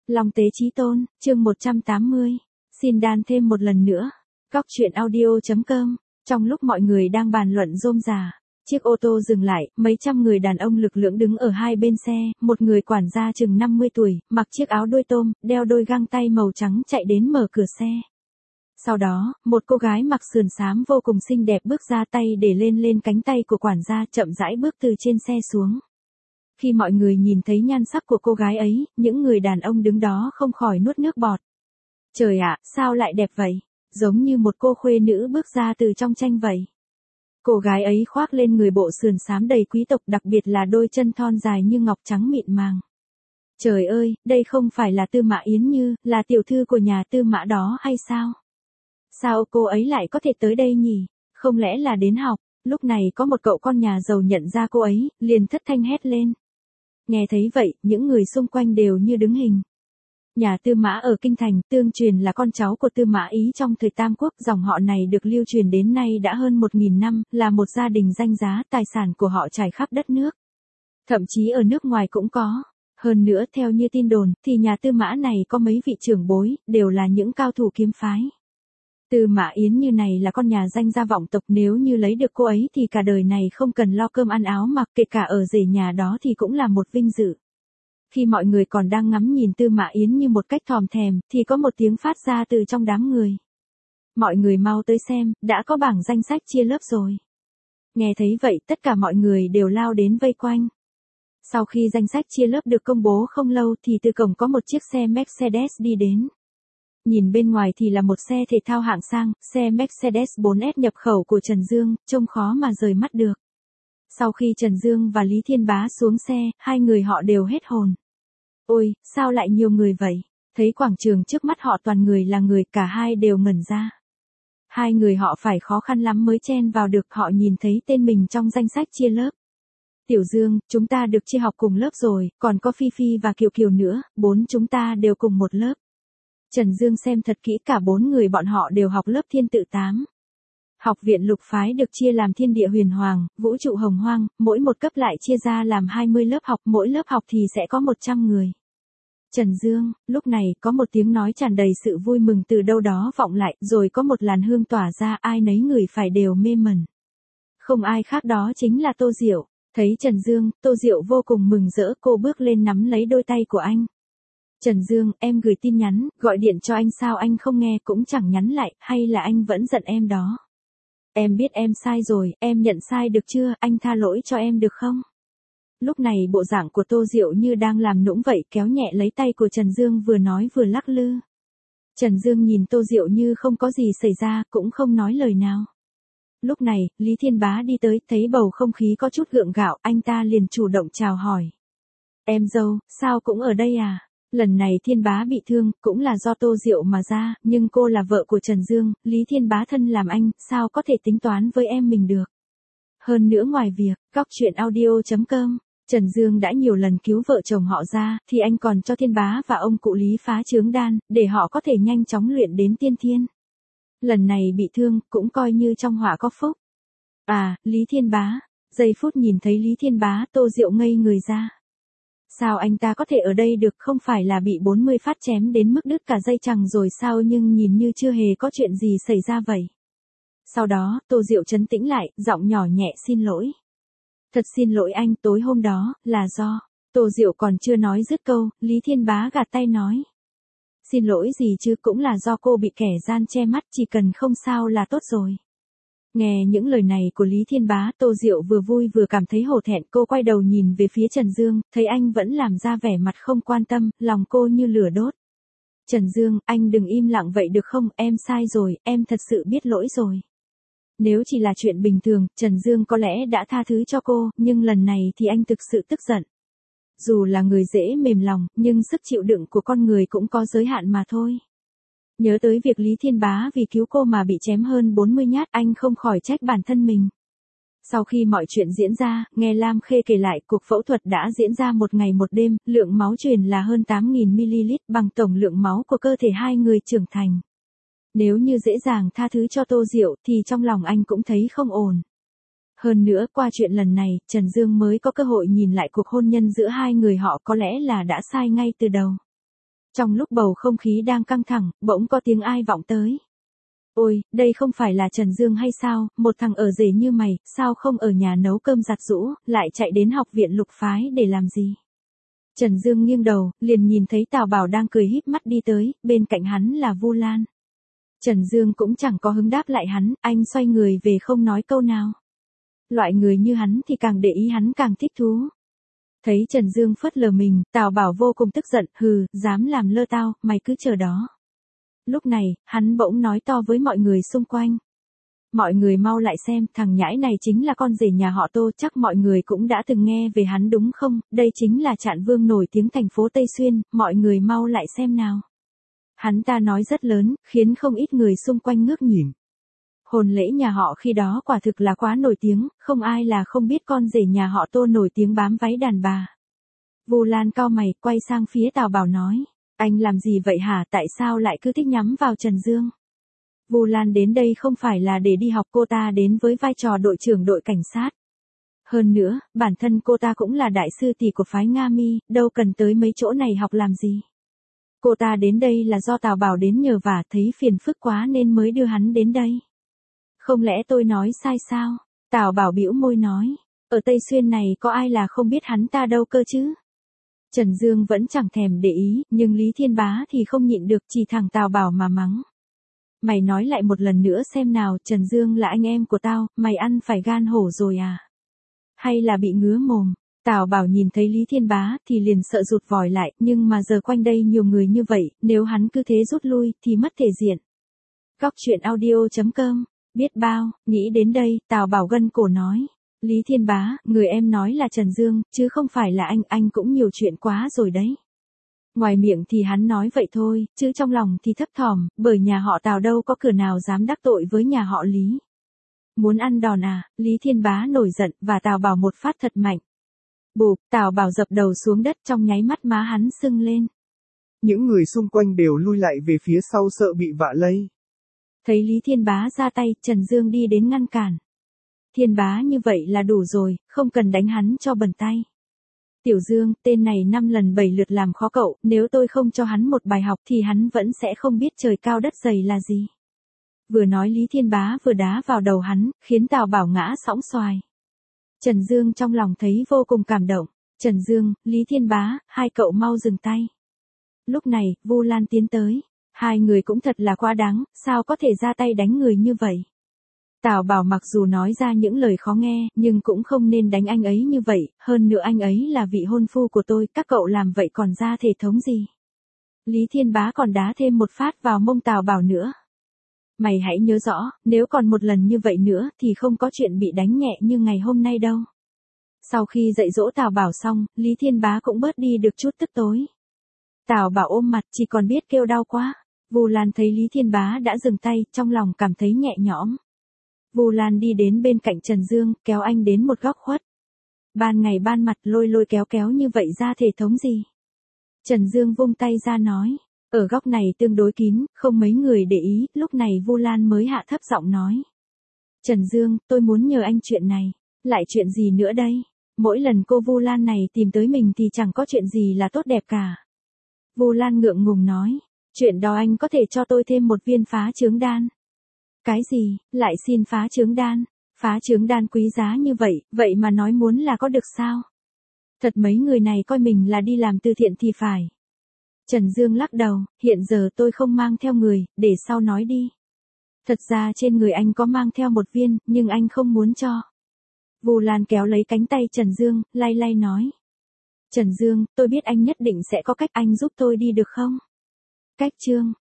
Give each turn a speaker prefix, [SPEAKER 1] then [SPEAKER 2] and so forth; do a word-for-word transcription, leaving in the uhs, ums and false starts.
[SPEAKER 1] Long Tế Chí Tôn, chương một trăm tám mươi. Xin đan thêm một lần nữa. Cóc truyện audio chấm com. Trong lúc mọi người đang bàn luận rôm rả, chiếc ô tô dừng lại, mấy trăm người đàn ông lực lưỡng đứng ở hai bên xe, một người quản gia chừng năm mươi tuổi, mặc chiếc áo đôi tôm, đeo đôi găng tay màu trắng chạy đến mở cửa xe. Sau đó, một cô gái mặc sườn xám vô cùng xinh đẹp bước ra, tay để lên lên cánh tay của quản gia, chậm rãi bước từ trên xe xuống. Khi mọi người nhìn thấy nhan sắc của cô gái ấy, những người đàn ông đứng đó không khỏi nuốt nước bọt. Trời ạ, sao lại đẹp vậy? Giống như một cô khuê nữ bước ra từ trong tranh vậy. Cô gái ấy khoác lên người bộ sườn xám đầy quý tộc, đặc biệt là đôi chân thon dài như ngọc trắng mịn màng. Trời ơi, đây không phải là Tư Mã Yến Như, là tiểu thư của nhà Tư Mã đó hay sao? Sao cô ấy lại có thể tới đây nhỉ? Không lẽ là đến học? Lúc này có một cậu con nhà giàu nhận ra cô ấy, liền thất thanh hét lên. Nghe thấy vậy, những người xung quanh đều như đứng hình. Nhà Tư Mã ở Kinh Thành, tương truyền là con cháu của Tư Mã Ý trong thời Tam Quốc, dòng họ này được lưu truyền đến nay đã hơn một nghìn năm, là một gia đình danh giá, tài sản của họ trải khắp đất nước. Thậm chí ở nước ngoài cũng có. Hơn nữa, theo như tin đồn, thì nhà Tư Mã này có mấy vị trưởng bối, đều là những cao thủ kiếm phái. Tư Mã Yến Như này là con nhà danh gia vọng tộc, nếu như lấy được cô ấy thì cả đời này không cần lo cơm ăn áo mặc, kể cả ở rể nhà đó thì cũng là một vinh dự. Khi mọi người còn đang ngắm nhìn Tư Mã Yến Như một cách thòm thèm, thì có một tiếng phát ra từ trong đám người. Mọi người mau tới xem, đã có bảng danh sách chia lớp rồi. Nghe thấy vậy, tất cả mọi người đều lao đến vây quanh. Sau khi danh sách chia lớp được công bố không lâu thì từ cổng có một chiếc xe Mercedes đi đến. Nhìn bên ngoài thì là một xe thể thao hạng sang, xe Mercedes bốn S nhập khẩu của Trần Dương, trông khó mà rời mắt được. Sau khi Trần Dương và Lý Thiên Bá xuống xe, hai người họ đều hết hồn. Ôi, sao lại nhiều người vậy? Thấy quảng trường trước mắt họ toàn người là người, cả hai đều ngẩn ra. Hai người họ phải khó khăn lắm mới chen vào được, họ nhìn thấy tên mình trong danh sách chia lớp. Tiểu Dương, chúng ta được chia học cùng lớp rồi, còn có Phi Phi và Kiều Kiều nữa, bốn chúng ta đều cùng một lớp. Trần Dương xem thật kỹ, cả bốn người bọn họ đều học lớp Thiên Tự Tám. Học viện Lục Phái được chia làm Thiên Địa Huyền Hoàng, Vũ Trụ Hồng Hoang, mỗi một cấp lại chia ra làm hai mươi lớp học, mỗi lớp học thì sẽ có một trăm người. Trần Dương, lúc này có một tiếng nói tràn đầy sự vui mừng từ đâu đó vọng lại, rồi có một làn hương tỏa ra, ai nấy người phải đều mê mẩn. Không ai khác đó chính là Tô Diệu. Thấy Trần Dương, Tô Diệu vô cùng mừng rỡ, cô bước lên nắm lấy đôi tay của anh. Trần Dương, em gửi tin nhắn, gọi điện cho anh sao anh không nghe, cũng chẳng nhắn lại, hay là anh vẫn giận em đó? Em biết em sai rồi, em nhận sai được chưa, anh tha lỗi cho em được không? Lúc này bộ dạng của Tô Diệu như đang làm nũng vậy, kéo nhẹ lấy tay của Trần Dương, vừa nói vừa lắc lư. Trần Dương nhìn Tô Diệu như không có gì xảy ra, cũng không nói lời nào. Lúc này, Lý Thiên Bá đi tới, thấy bầu không khí có chút gượng gạo, anh ta liền chủ động chào hỏi. Em dâu, sao cũng ở đây à? Lần này Thiên Bá bị thương, cũng là do Tô Diệu mà ra, nhưng cô là vợ của Trần Dương, Lý Thiên Bá thân làm anh, sao có thể tính toán với em mình được. Hơn nữa ngoài việc, cóc truyện audio chấm com, Trần Dương đã nhiều lần cứu vợ chồng họ ra, thì anh còn cho Thiên Bá và ông cụ Lý phá chướng đan, để họ có thể nhanh chóng luyện đến tiên thiên. Lần này bị thương, cũng coi như trong họa có phúc. À, Lý Thiên Bá, giây phút nhìn thấy Lý Thiên Bá, Tô Diệu ngây người ra. Sao anh ta có thể ở đây được, không phải là bị bốn mươi phát chém đến mức đứt cả dây chằng rồi sao, nhưng nhìn như chưa hề có chuyện gì xảy ra vậy. Sau đó, Tô Diệu trấn tĩnh lại, giọng nhỏ nhẹ xin lỗi. Thật xin lỗi anh, tối hôm đó, là do, Tô Diệu còn chưa nói dứt câu, Lý Thiên Bá gạt tay nói. Xin lỗi gì chứ, cũng là do cô bị kẻ gian che mắt, chỉ cần không sao là tốt rồi. Nghe những lời này của Lý Thiên Bá, Tô Diệu vừa vui vừa cảm thấy hổ thẹn, cô quay đầu nhìn về phía Trần Dương, thấy anh vẫn làm ra vẻ mặt không quan tâm, lòng cô như lửa đốt. Trần Dương, anh đừng im lặng vậy được không, em sai rồi, em thật sự biết lỗi rồi. Nếu chỉ là chuyện bình thường, Trần Dương có lẽ đã tha thứ cho cô, nhưng lần này thì anh thực sự tức giận. Dù là người dễ mềm lòng, nhưng sức chịu đựng của con người cũng có giới hạn mà thôi. Nhớ tới việc Lý Thiên Bá vì cứu cô mà bị chém hơn bốn mươi nhát, anh không khỏi trách bản thân mình. Sau khi mọi chuyện diễn ra, nghe Lam Khê kể lại, cuộc phẫu thuật đã diễn ra một ngày một đêm, lượng máu truyền là hơn tám nghìn mi-li-lít, bằng tổng lượng máu của cơ thể hai người trưởng thành. Nếu như dễ dàng tha thứ cho Tô Diệu, thì trong lòng anh cũng thấy không ổn. Hơn nữa, qua chuyện lần này, Trần Dương mới có cơ hội nhìn lại cuộc hôn nhân giữa hai người họ, có lẽ là đã sai ngay từ đầu. Trong lúc bầu không khí đang căng thẳng, bỗng có tiếng ai vọng tới. Ôi, đây không phải là Trần Dương hay sao, một thằng ở rể như mày, sao không ở nhà nấu cơm giặt giũ, lại chạy đến học viện Lục Phái để làm gì? Trần Dương nghiêng đầu, liền nhìn thấy Tào Bảo đang cười híp mắt đi tới, bên cạnh hắn là Vu Lan. Trần Dương cũng chẳng có hứng đáp lại hắn, anh xoay người về không nói câu nào. Loại người như hắn thì càng để ý hắn càng thích thú. Thấy Trần Dương phớt lờ mình, Tào Bảo vô cùng tức giận, hừ, dám làm lơ tao, mày cứ chờ đó. Lúc này, hắn bỗng nói to với mọi người xung quanh. Mọi người mau lại xem, thằng nhãi này chính là con rể nhà họ Tô, chắc mọi người cũng đã từng nghe về hắn đúng không, đây chính là Trạng Vương nổi tiếng thành phố Tây Xuyên, mọi người mau lại xem nào. Hắn ta nói rất lớn, khiến không ít người xung quanh ngước nhìn. Hôn lễ nhà họ khi đó quả thực là quá nổi tiếng, không ai là không biết con rể nhà họ Tô nổi tiếng bám váy đàn bà. Vu Lan cau mày, quay sang phía Tào Bảo nói, anh làm gì vậy hả, tại sao lại cứ thích nhắm vào Trần Dương? Vu Lan đến đây không phải là để đi học, cô ta đến với vai trò đội trưởng đội cảnh sát. Hơn nữa, bản thân cô ta cũng là đại sư tỷ của phái Nga Mi, đâu cần tới mấy chỗ này học làm gì. Cô ta đến đây là do Tào Bảo đến nhờ vả, thấy phiền phức quá nên mới đưa hắn đến đây. Không lẽ tôi nói sai sao? Tào Bảo bĩu môi nói, ở Tây Xuyên này có ai là không biết hắn ta đâu cơ chứ? Trần Dương vẫn chẳng thèm để ý, nhưng Lý Thiên Bá thì không nhịn được, chỉ thẳng Tào Bảo mà mắng. Mày nói lại một lần nữa xem nào, Trần Dương là anh em của tao, mày ăn phải gan hổ rồi à? Hay là bị ngứa mồm? Tào Bảo nhìn thấy Lý Thiên Bá thì liền sợ rụt vòi lại, nhưng mà giờ quanh đây nhiều người như vậy, nếu hắn cứ thế rút lui thì mất thể diện. Góc truyện audio chấm com, biết bao, nghĩ đến đây, Tào Bảo gân cổ nói. Lý Thiên Bá, người em nói là Trần Dương, chứ không phải là anh, anh cũng nhiều chuyện quá rồi đấy. Ngoài miệng thì hắn nói vậy thôi, chứ trong lòng thì thấp thỏm, bởi nhà họ Tào đâu có cửa nào dám đắc tội với nhà họ Lý. Muốn ăn đòn à? Lý Thiên Bá nổi giận và Tào Bảo một phát thật mạnh. Bụp, Tào Bảo dập đầu xuống đất, trong nháy mắt má hắn sưng lên.
[SPEAKER 2] Những người xung quanh đều lui lại về phía sau sợ bị vạ lây.
[SPEAKER 1] Thấy Lý Thiên Bá ra tay, Trần Dương đi đến ngăn cản. Thiên Bá như vậy là đủ rồi, không cần đánh hắn cho bẩn tay. Tiểu Dương, tên này năm lần bảy lượt làm khó cậu, nếu tôi không cho hắn một bài học thì hắn vẫn sẽ không biết trời cao đất dày là gì. Vừa nói Lý Thiên Bá vừa đá vào đầu hắn, khiến Tào Bảo ngã sõng xoài. Trần Dương trong lòng thấy vô cùng cảm động. Trần Dương, Lý Thiên Bá, hai cậu mau dừng tay. Lúc này, Vu Lan tiến tới. Hai người cũng thật là quá đáng, sao có thể ra tay đánh người như vậy? Tào Bảo mặc dù nói ra những lời khó nghe, nhưng cũng không nên đánh anh ấy như vậy, hơn nữa anh ấy là vị hôn phu của tôi, các cậu làm vậy còn ra thể thống gì? Lý Thiên Bá còn đá thêm một phát vào mông Tào Bảo nữa. Mày hãy nhớ rõ, nếu còn một lần như vậy nữa thì không có chuyện bị đánh nhẹ như ngày hôm nay đâu. Sau khi dạy dỗ Tào Bảo xong, Lý Thiên Bá cũng bớt đi được chút tức tối. Tào Bảo ôm mặt chỉ còn biết kêu đau quá. Vu Lan thấy Lý Thiên Bá đã dừng tay, trong lòng cảm thấy nhẹ nhõm. Vu Lan đi đến bên cạnh Trần Dương, kéo anh đến một góc khuất. Ban ngày ban mặt lôi lôi kéo kéo như vậy ra thể thống gì? Trần Dương vung tay ra nói. Ở góc này tương đối kín, không mấy người để ý, lúc này Vu Lan mới hạ thấp giọng nói. Trần Dương, tôi muốn nhờ anh chuyện này. Lại chuyện gì nữa đây? Mỗi lần cô Vu Lan này tìm tới mình thì chẳng có chuyện gì là tốt đẹp cả. Vu Lan ngượng ngùng nói. Chuyện đó anh có thể cho tôi thêm một viên phá trướng đan. Cái gì, lại xin phá trướng đan? Phá trướng đan quý giá như vậy, vậy mà nói muốn là có được sao? Thật mấy người này coi mình là đi làm từ thiện thì phải. Trần Dương lắc đầu, hiện giờ tôi không mang theo người, để sau nói đi. Thật ra trên người anh có mang theo một viên, nhưng anh không muốn cho. Vu Lan kéo lấy cánh tay Trần Dương, lay lay nói. Trần Dương, tôi biết anh nhất định sẽ có cách, anh giúp tôi đi được không? Cách chương